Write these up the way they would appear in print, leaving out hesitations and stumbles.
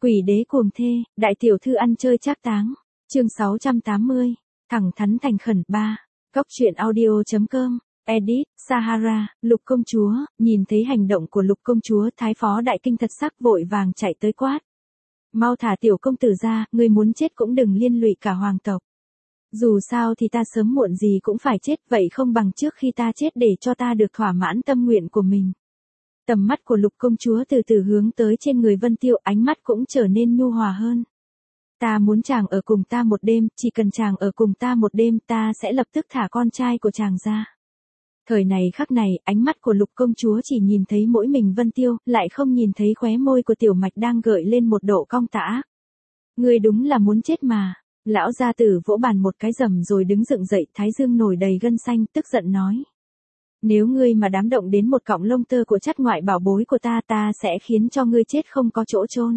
Quỷ đế cuồng thê, đại tiểu thư ăn chơi trác táng. Chương 680. Thẳng thắn thành khẩn 3. Góc truyện audio.com. Edit, Sahara, Lục công chúa, nhìn thấy hành động của Lục công chúa, thái phó đại kinh thật sắc vội vàng chạy tới quát. Mau thả tiểu công tử ra, ngươi muốn chết cũng đừng liên lụy cả hoàng tộc. Dù sao thì ta sớm muộn gì cũng phải chết, vậy không bằng trước khi ta chết để cho ta được thỏa mãn tâm nguyện của mình. Tầm mắt của Lục công chúa từ từ hướng tới trên người Vân Tiêu, ánh mắt cũng trở nên nhu hòa hơn. Ta muốn chàng ở cùng ta một đêm, chỉ cần chàng ở cùng ta một đêm ta sẽ lập tức thả con trai của chàng ra. Thời này khắc này, ánh mắt của Lục công chúa chỉ nhìn thấy mỗi mình Vân Tiêu, lại không nhìn thấy khóe môi của Tiểu Mạch đang gợi lên một độ cong tả. Ngươi đúng là muốn chết mà. Lão gia tử vỗ bàn một cái rầm rồi đứng dựng dậy, thái dương nổi đầy gân xanh, tức giận nói. Nếu ngươi mà dám động đến một cọng lông tơ của chắt ngoại bảo bối của ta, ta sẽ khiến cho ngươi chết không có chỗ chôn.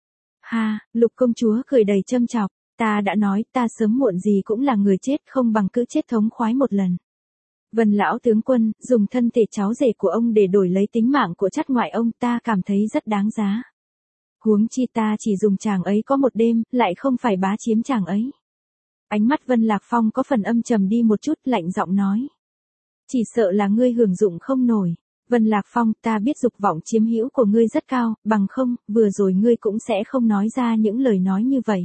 Ha, Lục công chúa cười đầy châm chọc, ta đã nói, ta sớm muộn gì cũng là người chết, không bằng cứ chết thống khoái một lần. Vân lão tướng quân, dùng thân thể cháu rể của ông để đổi lấy tính mạng của chắt ngoại ông, ta cảm thấy rất đáng giá. Huống chi ta chỉ dùng chàng ấy có một đêm, lại không phải bá chiếm chàng ấy. Ánh mắt Vân Lạc Phong có phần âm trầm đi một chút, lạnh giọng nói. Chỉ sợ là ngươi hưởng dụng không nổi. Vân Lạc Phong, ta biết dục vọng chiếm hữu của ngươi rất cao, bằng không, vừa rồi ngươi cũng sẽ không nói ra những lời nói như vậy.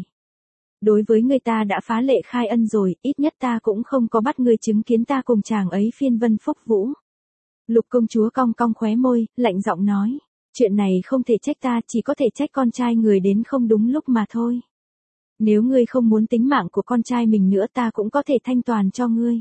Đối với ngươi ta đã phá lệ khai ân rồi, ít nhất ta cũng không có bắt ngươi chứng kiến ta cùng chàng ấy phiên vân phúc vũ. Lục công chúa cong cong khóe môi, lạnh giọng nói. Chuyện này không thể trách ta, chỉ có thể trách con trai người đến không đúng lúc mà thôi. Nếu ngươi không muốn tính mạng của con trai mình nữa ta cũng có thể thanh toàn cho ngươi.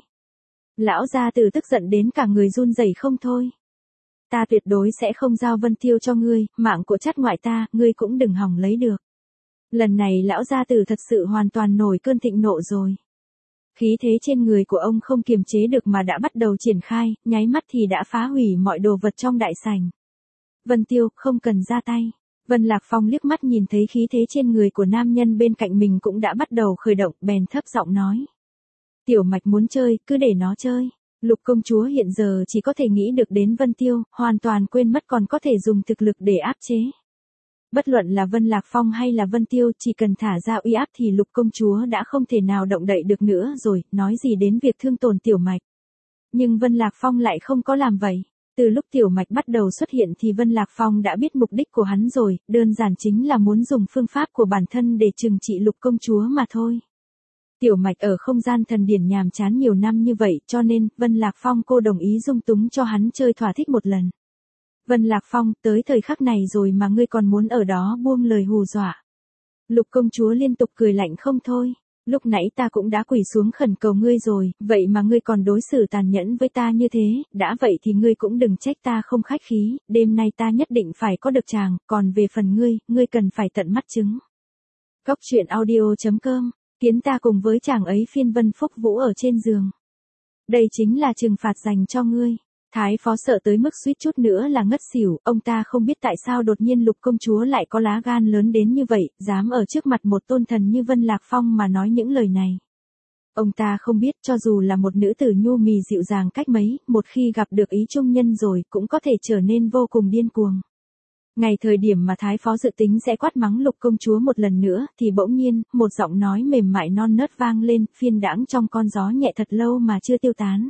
Lão gia tử tức giận đến cả người run rẩy không thôi. Ta tuyệt đối sẽ không giao Vân Tiêu cho ngươi, mạng của chắt ngoại ta, ngươi cũng đừng hòng lấy được. Lần này lão gia tử thật sự hoàn toàn nổi cơn thịnh nộ rồi. Khí thế trên người của ông không kiềm chế được mà đã bắt đầu triển khai, nháy mắt thì đã phá hủy mọi đồ vật trong đại sảnh. Vân Tiêu, không cần ra tay. Vân Lạc Phong liếc mắt nhìn thấy khí thế trên người của nam nhân bên cạnh mình cũng đã bắt đầu khởi động, bèn thấp giọng nói. Tiểu Mạch muốn chơi, cứ để nó chơi. Lục công chúa hiện giờ chỉ có thể nghĩ được đến Vân Tiêu, hoàn toàn quên mất còn có thể dùng thực lực để áp chế. Bất luận là Vân Lạc Phong hay là Vân Tiêu, chỉ cần thả ra uy áp thì Lục công chúa đã không thể nào động đậy được nữa rồi, nói gì đến việc thương tổn Tiểu Mạch. Nhưng Vân Lạc Phong lại không có làm vậy. Từ lúc Tiểu Mạch bắt đầu xuất hiện thì Vân Lạc Phong đã biết mục đích của hắn rồi, đơn giản chính là muốn dùng phương pháp của bản thân để trừng trị Lục công chúa mà thôi. Tiểu Mạch ở không gian thần điển nhàm chán nhiều năm như vậy, cho nên Vân Lạc Phong cô đồng ý dung túng cho hắn chơi thỏa thích một lần. Vân Lạc Phong, tới thời khắc này rồi mà ngươi còn muốn ở đó buông lời hù dọa. Lục công chúa liên tục cười lạnh không thôi. Lúc nãy ta cũng đã quỳ xuống khẩn cầu ngươi rồi, vậy mà ngươi còn đối xử tàn nhẫn với ta như thế, đã vậy thì ngươi cũng đừng trách ta không khách khí, đêm nay ta nhất định phải có được chàng, còn về phần ngươi cần phải tận mắt chứng. Góc truyện audio.com, kiến ta cùng với chàng ấy phiên vân phúc vũ ở trên giường. Đây chính là trừng phạt dành cho ngươi. Thái phó sợ tới mức suýt chút nữa là ngất xỉu, ông ta không biết tại sao đột nhiên Lục công chúa lại có lá gan lớn đến như vậy, dám ở trước mặt một tôn thần như Vân Lạc Phong mà nói những lời này. Ông ta không biết cho dù là một nữ tử nhu mì dịu dàng cách mấy, một khi gặp được ý trung nhân rồi cũng có thể trở nên vô cùng điên cuồng. Ngày thời điểm mà Thái phó dự tính sẽ quát mắng Lục công chúa một lần nữa, thì bỗng nhiên, một giọng nói mềm mại non nớt vang lên, phiên đãng trong con gió nhẹ thật lâu mà chưa tiêu tán.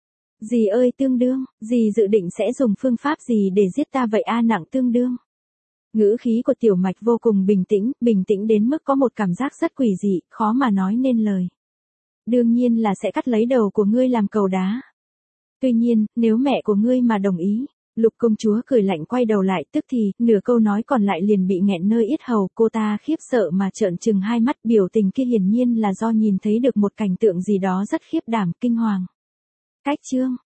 Dì ơi tương đương, dì dự định sẽ dùng phương pháp gì để giết ta vậy a? Nặng tương đương. Ngữ khí của Tiểu Mạch vô cùng bình tĩnh đến mức có một cảm giác rất quỷ dị, khó mà nói nên lời. Đương nhiên là sẽ cắt lấy đầu của ngươi làm cầu đá. Tuy nhiên, nếu mẹ của ngươi mà đồng ý. Lục công chúa cười lạnh quay đầu lại, tức thì, nửa câu nói còn lại liền bị nghẹn nơi yết hầu, cô ta khiếp sợ mà trợn trừng hai mắt, biểu tình kia hiển nhiên là do nhìn thấy được một cảnh tượng gì đó rất khiếp đảm, kinh hoàng. Cách chương